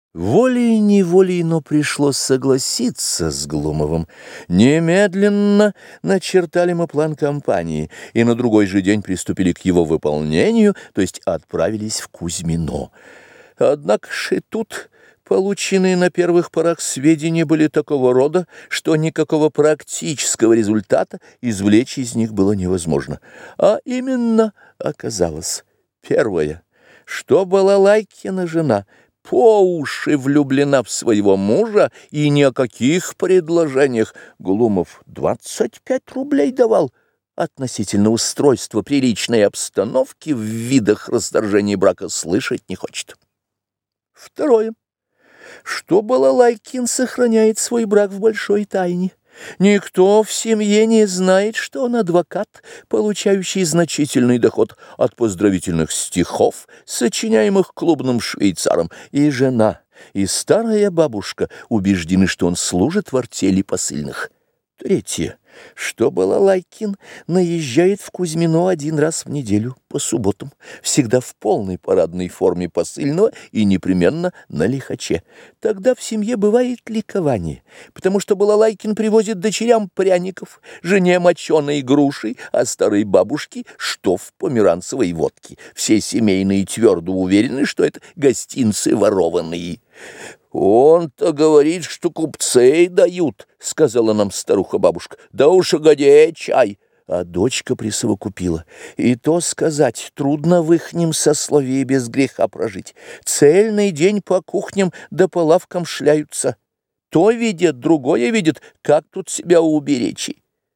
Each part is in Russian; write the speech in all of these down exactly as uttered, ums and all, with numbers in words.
Волей-неволей, но пришлось согласиться с Глумовым. Немедленно начертали мы план кампании, и на другой же день приступили к его выполнению, то есть отправились в Кузьмино. Однако ж и тут полученные на первых порах сведения были такого рода, что никакого практического результата извлечь из них было невозможно. А именно оказалось, первое, что Балалайкина жена по уши влюблена в своего мужа, и ни о каких предложениях. Глумов двадцать пять рублей давал относительно устройства приличной обстановки, в видах расторжения брака слышать не хочет. Второе, что Балалайкин сохраняет свой брак в большой тайне. Никто в семье не знает, что он адвокат, получающий значительный доход от поздравительных стихов, сочиняемых клубным швейцаром, и жена, и старая бабушка убеждены, что он служит в артели посыльных. Третье, что Балалайкин наезжает в Кузьмино один раз в неделю по субботам, всегда в полной парадной форме посыльного и непременно на лихаче. Тогда в семье бывает ликование, потому что Балалайкин привозит дочерям пряников, жене моченой грушей, а старой бабушке штоф померанцевой водки. Все семейные твердо уверены, что это гостинцы ворованные. «Он-то говорит, что купцей дают», — сказала нам старуха-бабушка. «Да уж угоди чай». А дочка присовокупила: «И то сказать, трудно в ихнем сословии без греха прожить. Цельный день по кухням да по лавкам шляются. То видят, другое видят, как тут себя уберечь».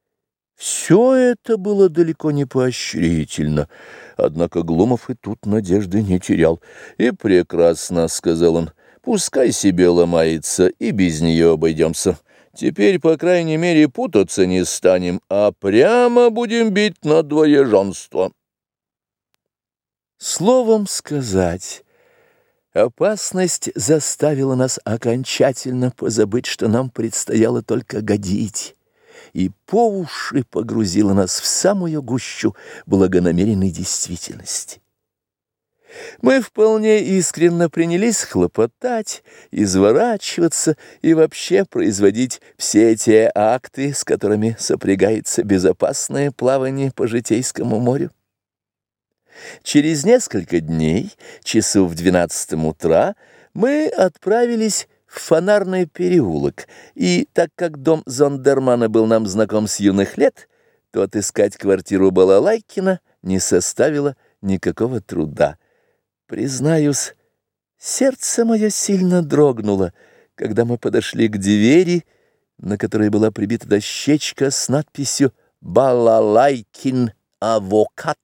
Все это было далеко не поощрительно, однако Глумов и тут надежды не терял. «И прекрасно», — сказал он, — «пускай себе ломается, и без нее обойдемся. Теперь, по крайней мере, путаться не станем, а прямо будем бить на двоеженство». Словом сказать, опасность заставила нас окончательно позабыть, что нам предстояло только годить, и по уши погрузила нас в самую гущу благонамеренной действительности. Мы вполне искренно принялись хлопотать, изворачиваться и вообще производить все те акты, с которыми сопрягается безопасное плавание по Житейскому морю. Через несколько дней, часу в двенадцатом утра, мы отправились в Фонарный переулок, и так как дом Зондермана был нам знаком с юных лет, то отыскать квартиру Балалайкина не составило никакого труда. Признаюсь, сердце мое сильно дрогнуло, когда мы подошли к двери, на которой была прибита дощечка с надписью «Балалайкин авокат».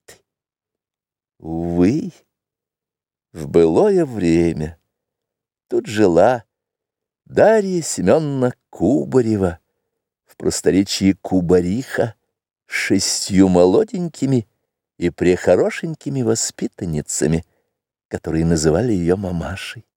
Увы, в былое время тут жила Дарья Семеновна Кубарева, в просторечии Кубариха, с шестью молоденькими и прехорошенькими воспитанницами, которые называли ее мамашей.